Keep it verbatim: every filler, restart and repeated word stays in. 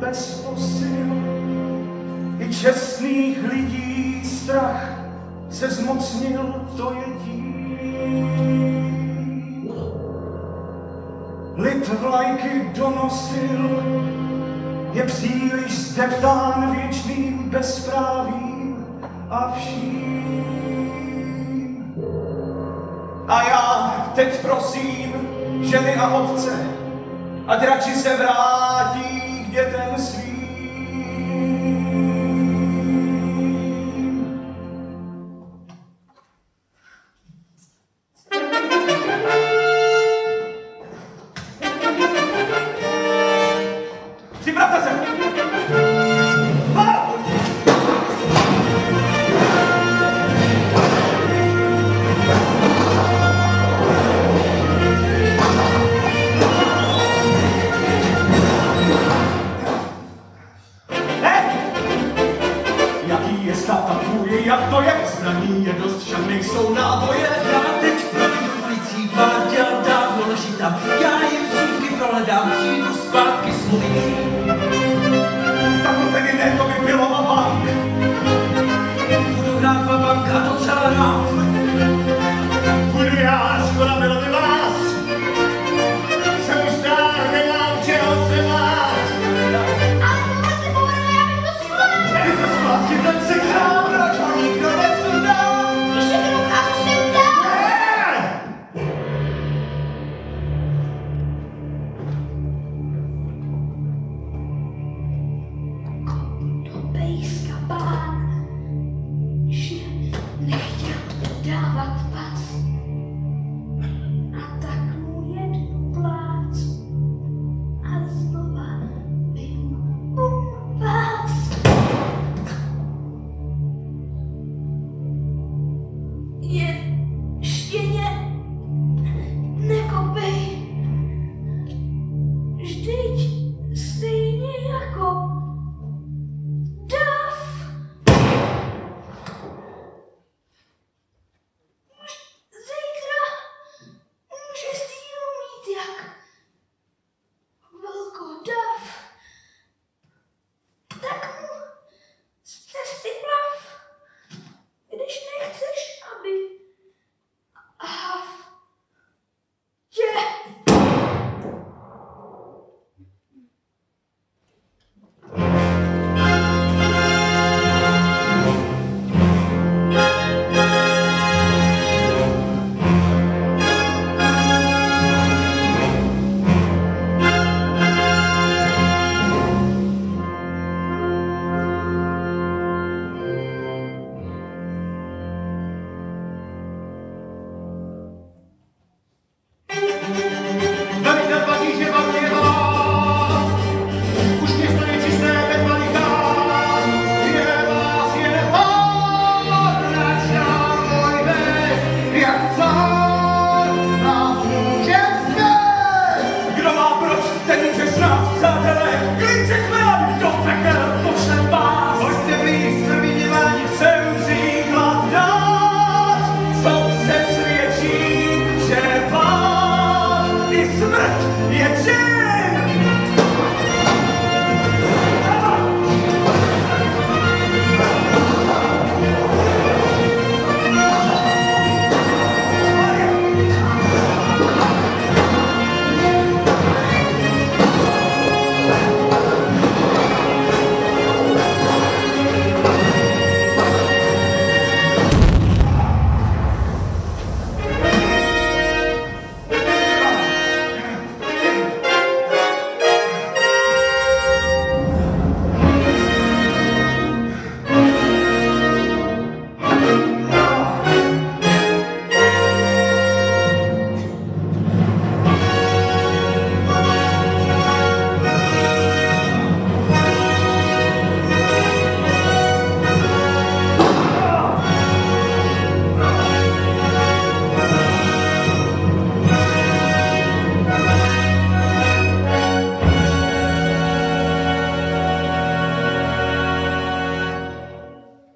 bez posil. I čestných lidí strach se zmocnil, to je tím. Lid vlajky donosil, je příliš zdeptán věčným bezprávím a vším. A já teď prosím ženy a otce, ať radši se vrátí k dětem svým. Připravte se! Stav tam tvůj, jak to je? Zbraní je dost, však nejsou náboje. Já teď projdu ulicí, pár děl dávno leží tam. Já jim všichni prohledám, přijdu zpátky s municí. Tak to tedy ne, to by bylo vabank. Budu hrát vabank a docela rád. Budu já, škoda bylo by vás. Jsem už stár, nemám čeho se bát. Ale tohle se povedlo, já bych to schválil. Je to zpátky ten se král, proč ho nikdo nesundal? Ještě mi rukávu sem dal. To pejska pán, že nechtěl dávat pas. A tak mu jednu plác a znova vím u vás. Je